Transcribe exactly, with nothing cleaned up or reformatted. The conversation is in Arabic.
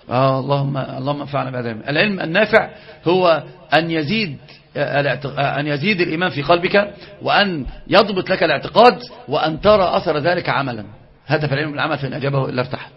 آه اللهم اللهم انفعنا بهذا العلم. العلم النافع هو أن يزيد أن يزيد الإيمان في قلبك، وأن يضبط لك الاعتقاد، وأن ترى أثر ذلك عملا. هدف العلم العمل، فإن أجابه إلا ارتاح.